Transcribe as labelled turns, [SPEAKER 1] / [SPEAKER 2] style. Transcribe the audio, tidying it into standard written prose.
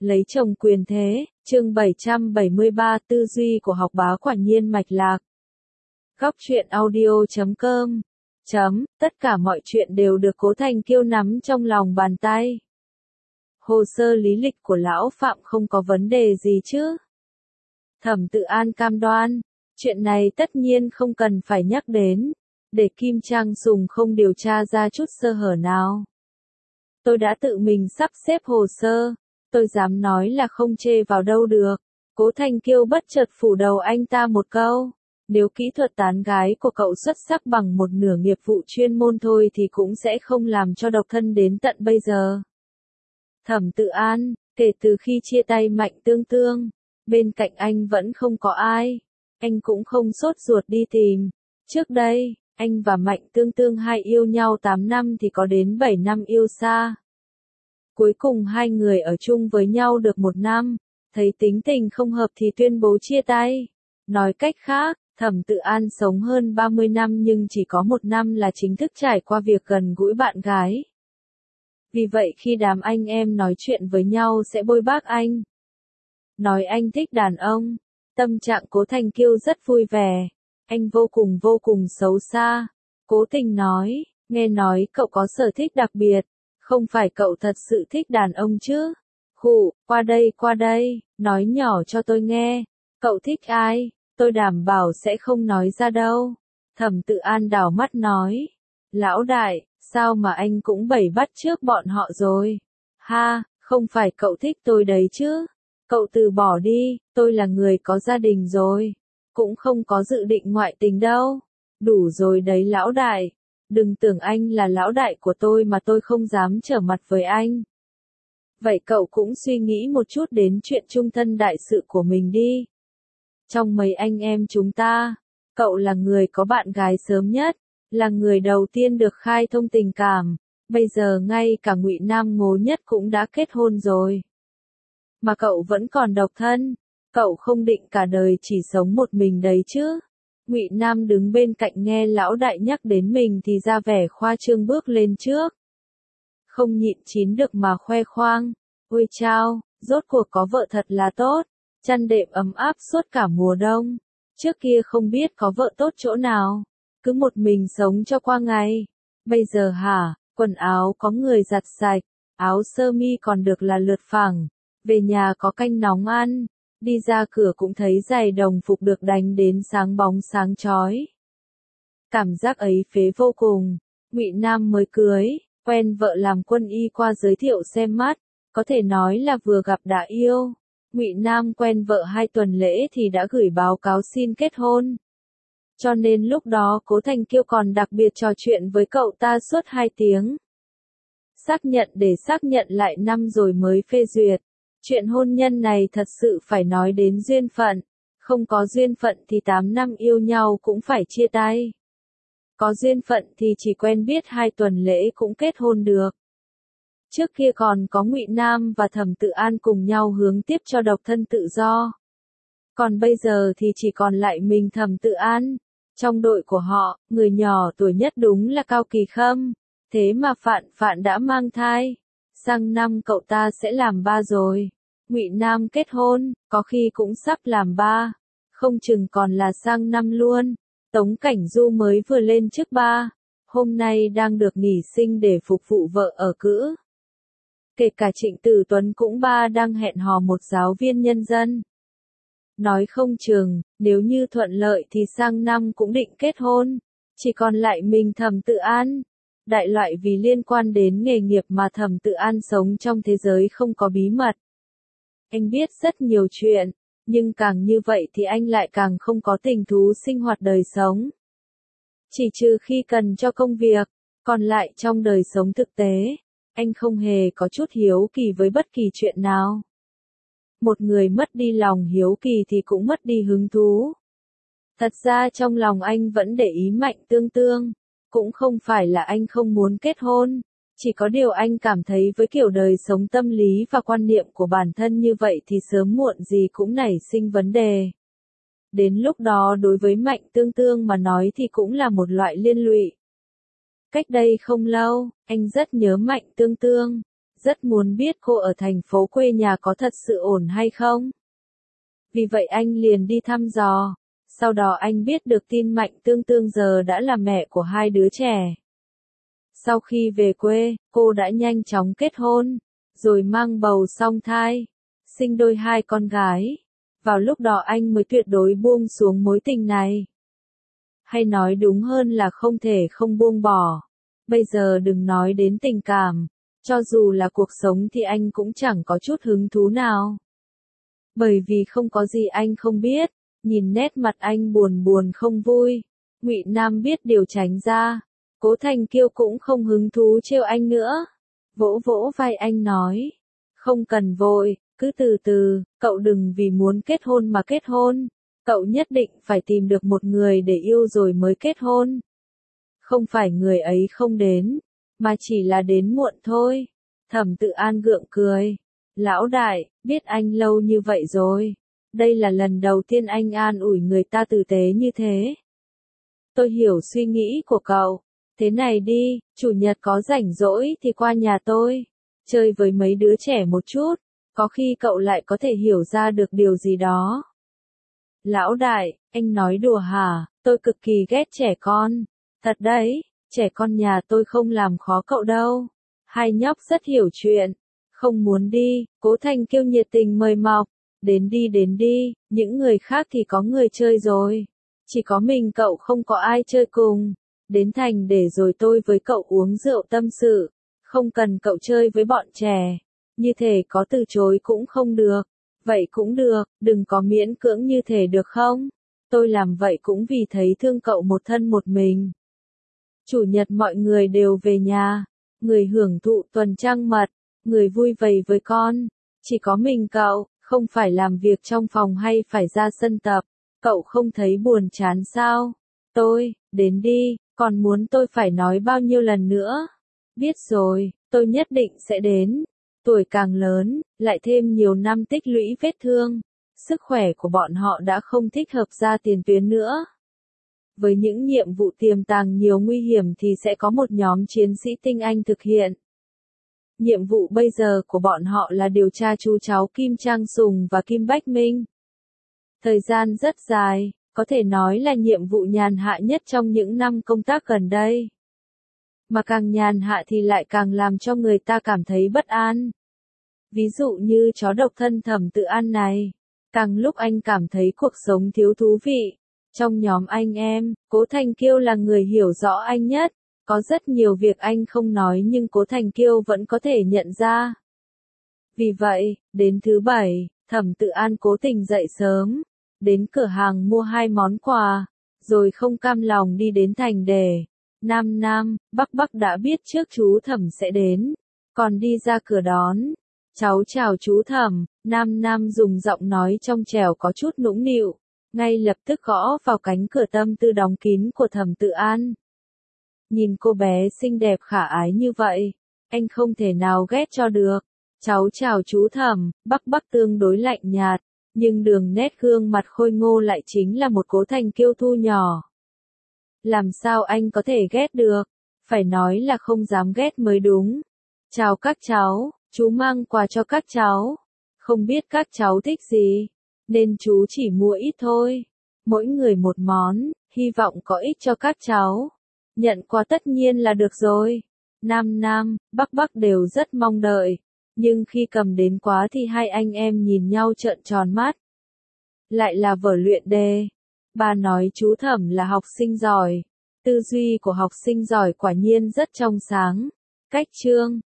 [SPEAKER 1] Lấy chồng quyền thế, chương 773 tư duy của học bá quả nhiên mạch lạc. Góc truyện audio.com Tất cả mọi chuyện đều được Cố Thành Kiêu nắm trong lòng bàn tay. Hồ sơ lý lịch của lão Phạm không có vấn đề gì chứ? Thẩm Tự An cam đoan, chuyện này tất nhiên không cần phải nhắc đến, để Kim Trang Sùng không điều tra ra chút sơ hở nào. Tôi đã tự mình sắp xếp hồ sơ, tôi dám nói là không chê vào đâu được. Cố Thành Kiêu bất chợt phủ đầu anh ta một câu, nếu kỹ thuật tán gái của cậu xuất sắc bằng một nửa nghiệp vụ chuyên môn thôi thì cũng sẽ không làm cho độc thân đến tận bây giờ. Thẩm Tự An, kể từ khi chia tay Mạnh Tương Tương, bên cạnh anh vẫn không có ai, anh cũng không sốt ruột đi tìm. Trước đây, anh và Mạnh Tương Tương hai yêu nhau 8 năm thì có đến 7 năm yêu xa. Cuối cùng hai người ở chung với nhau được 1 năm, thấy tính tình không hợp thì tuyên bố chia tay. Nói cách khác, Thẩm Tự An sống hơn 30 năm nhưng chỉ có 1 năm là chính thức trải qua việc gần gũi bạn gái. Vì vậy khi đám anh em nói chuyện với nhau sẽ bôi bác anh. Nói anh thích đàn ông, tâm trạng Cố Thành Kiêu rất vui vẻ. Anh vô cùng xấu xa. Cố Tình nói, nghe nói cậu có sở thích đặc biệt, không phải cậu thật sự thích đàn ông chứ? Khụ, qua đây, nói nhỏ cho tôi nghe, cậu thích ai? Tôi đảm bảo sẽ không nói ra đâu. Thẩm Tự An đảo mắt nói, lão đại, sao mà anh cũng bày bắt trước bọn họ rồi? Ha, không phải cậu thích tôi đấy chứ? Cậu từ bỏ đi, tôi là người có gia đình rồi, cũng không có dự định ngoại tình đâu. Đủ rồi đấy lão đại, đừng tưởng anh là lão đại của tôi mà tôi không dám trở mặt với anh. Vậy cậu cũng suy nghĩ một chút đến chuyện chung thân đại sự của mình đi. Trong mấy anh em chúng ta, cậu là người có bạn gái sớm nhất, là người đầu tiên được khai thông tình cảm, bây giờ ngay cả Ngụy Nam Ngố Nhất cũng đã kết hôn rồi. Mà cậu vẫn còn độc thân, cậu không định cả đời chỉ sống một mình đấy chứ? Ngụy Nam đứng bên cạnh nghe lão đại nhắc đến mình thì ra vẻ khoa trương bước lên trước. Không nhịn chín được mà khoe khoang, ôi chao, rốt cuộc có vợ thật là tốt, chăn đệm ấm áp suốt cả mùa đông. Trước kia không biết có vợ tốt chỗ nào, cứ một mình sống cho qua ngày. Bây giờ hả, quần áo có người giặt sạch, áo sơ mi còn được là lượt phẳng, về nhà có canh nóng ăn, đi ra cửa cũng thấy giày đồng phục được đánh đến sáng bóng sáng chói. Cảm giác ấy phế vô cùng. Ngụy Nam mới cưới, quen vợ làm quân y qua giới thiệu xem mắt, có thể nói là vừa gặp đã yêu. Ngụy Nam quen vợ 2 tuần lễ thì đã gửi báo cáo xin kết hôn. Cho nên lúc đó Cố Thành Kiêu còn đặc biệt trò chuyện với cậu ta suốt 2 tiếng. Xác nhận lại năm rồi mới phê duyệt. Chuyện hôn nhân này thật sự phải nói đến duyên phận. Không có duyên phận thì 8 năm yêu nhau cũng phải chia tay. Có duyên phận thì chỉ quen biết 2 tuần lễ cũng kết hôn được. Trước kia còn có Ngụy Nam và Thẩm Tự An cùng nhau hướng tiếp cho độc thân tự do. Còn bây giờ thì chỉ còn lại mình Thẩm Tự An. Trong đội của họ, người nhỏ tuổi nhất đúng là Cao Kỳ Khâm. Thế mà Phạn đã mang thai. Sang năm cậu ta sẽ làm ba rồi. Ngụy Nam kết hôn, có khi cũng sắp làm ba. Không chừng còn là sang năm luôn. Tống Cảnh Du mới vừa lên chức ba. Hôm nay đang được nghỉ sinh để phục vụ vợ ở cữ. Kể cả Trịnh Tử Tuấn cũng ba đang hẹn hò một giáo viên nhân dân. Nói không chừng, nếu như thuận lợi thì sang năm cũng định kết hôn. Chỉ còn lại mình Thẩm Tự An. Đại loại vì liên quan đến nghề nghiệp mà Thẩm Tự An sống trong thế giới không có bí mật. Anh biết rất nhiều chuyện, nhưng càng như vậy thì anh lại càng không có tình thú sinh hoạt đời sống. Chỉ trừ khi cần cho công việc, còn lại trong đời sống thực tế, anh không hề có chút hiếu kỳ với bất kỳ chuyện nào. Một người mất đi lòng hiếu kỳ thì cũng mất đi hứng thú. Thật ra trong lòng anh vẫn để ý Mạnh Tương Tương. Cũng không phải là anh không muốn kết hôn, chỉ có điều anh cảm thấy với kiểu đời sống tâm lý và quan niệm của bản thân như vậy thì sớm muộn gì cũng nảy sinh vấn đề. Đến lúc đó đối với Mạnh Tương Tương mà nói thì cũng là một loại liên lụy. Cách đây không lâu, anh rất nhớ Mạnh Tương Tương. rất muốn biết cô ở thành phố quê nhà có thật sự ổn hay không. Vì vậy anh liền đi thăm dò. Sau đó anh biết được tin Mạnh Tương Tương giờ đã là mẹ của 2 đứa trẻ. Sau khi về quê, cô đã nhanh chóng kết hôn, rồi mang bầu song thai, sinh đôi 2 con gái. Vào lúc đó anh mới tuyệt đối buông xuống mối tình này. Hay nói đúng hơn là không thể không buông bỏ. Bây giờ đừng nói đến tình cảm, cho dù là cuộc sống thì anh cũng chẳng có chút hứng thú nào. Bởi vì không có gì anh không biết, nhìn nét mặt anh buồn buồn không vui. Ngụy Nam biết điều tránh ra, Cố Thành Kiêu cũng không hứng thú trêu anh nữa. Vỗ vỗ vai anh nói, không cần vội, cứ từ từ, cậu đừng vì muốn kết hôn mà kết hôn. Cậu nhất định phải tìm được một người để yêu rồi mới kết hôn. Không phải người ấy không đến, mà chỉ là đến muộn thôi. Thẩm Tự An gượng cười. Lão đại, biết anh lâu như vậy rồi. Đây là lần đầu tiên anh an ủi người ta tử tế như thế. Tôi hiểu suy nghĩ của cậu. Thế này đi, chủ nhật có rảnh rỗi thì qua nhà tôi. Chơi với mấy đứa trẻ một chút. Có khi cậu lại có thể hiểu ra được điều gì đó. Lão đại, anh nói đùa hả? Tôi cực kỳ ghét trẻ con. Thật đấy, trẻ con nhà tôi không làm khó cậu đâu. 2 nhóc rất hiểu chuyện. Không muốn đi, Cố Thành Kiêu nhiệt tình mời mọc. Đến đi, những người khác thì có người chơi rồi. Chỉ có mình cậu không có ai chơi cùng. Đến thành để rồi tôi với cậu uống rượu tâm sự. Không cần cậu chơi với bọn trẻ. Như thể có từ chối cũng không được. Vậy cũng được, đừng có miễn cưỡng như thế được không? Tôi làm vậy cũng vì thấy thương cậu một thân một mình. Chủ nhật mọi người đều về nhà. Người hưởng thụ tuần trăng mật. Người vui vầy với con. Chỉ có mình cậu, không phải làm việc trong phòng hay phải ra sân tập. Cậu không thấy buồn chán sao? Tôi, đến đi, còn muốn tôi phải nói bao nhiêu lần nữa? Biết rồi, tôi nhất định sẽ đến. Tuổi càng lớn, lại thêm nhiều năm tích lũy vết thương. Sức khỏe của bọn họ đã không thích hợp ra tiền tuyến nữa. Với những nhiệm vụ tiềm tàng nhiều nguy hiểm thì sẽ có một nhóm chiến sĩ tinh anh thực hiện. Nhiệm vụ bây giờ của bọn họ là điều tra chú cháu Kim Trang Sùng và Kim Bách Minh. Thời gian rất dài, có thể nói là nhiệm vụ nhàn hạ nhất trong những năm công tác gần đây. Mà càng nhàn hạ thì lại càng làm cho người ta cảm thấy bất an. Ví dụ như chó độc thân Thẩm Tự An này. Càng lúc anh cảm thấy cuộc sống thiếu thú vị. Trong nhóm anh em, Cố Thành Kiêu là người hiểu rõ anh nhất. Có rất nhiều việc anh không nói nhưng Cố Thành Kiêu vẫn có thể nhận ra. Vì vậy, đến thứ 7, Thẩm Tự An cố tình dậy sớm. Đến cửa hàng mua 2 món quà. Rồi không cam lòng đi đến thành để. Nam, Bắc đã biết trước chú Thẩm sẽ đến. Còn đi ra cửa đón. Cháu chào chú Thẩm. Nam dùng giọng nói trong trẻo có chút nũng nịu. Ngay lập tức gõ vào cánh cửa tâm tư đóng kín của Thẩm Tự An. Nhìn cô bé xinh đẹp khả ái như vậy, anh không thể nào ghét cho được. Cháu chào chú Thẩm. Bắc tương đối lạnh nhạt, nhưng đường nét gương mặt khôi ngô lại chính là một Cố Thành Kiêu thu nhỏ. Làm sao anh có thể ghét được? Phải nói là không dám ghét mới đúng. Chào các cháu, chú mang quà cho các cháu. Không biết các cháu thích gì, nên chú chỉ mua ít thôi. Mỗi người một món, hy vọng có ích cho các cháu. Nhận quà tất nhiên là được rồi. Nam, Bắc đều rất mong đợi. Nhưng khi cầm đến quà thì 2 anh em nhìn nhau trợn tròn mắt. Lại là vở luyện đề. Bà nói chú Thẩm là học sinh giỏi. Tư duy của học sinh giỏi quả nhiên rất trong sáng. Cách chương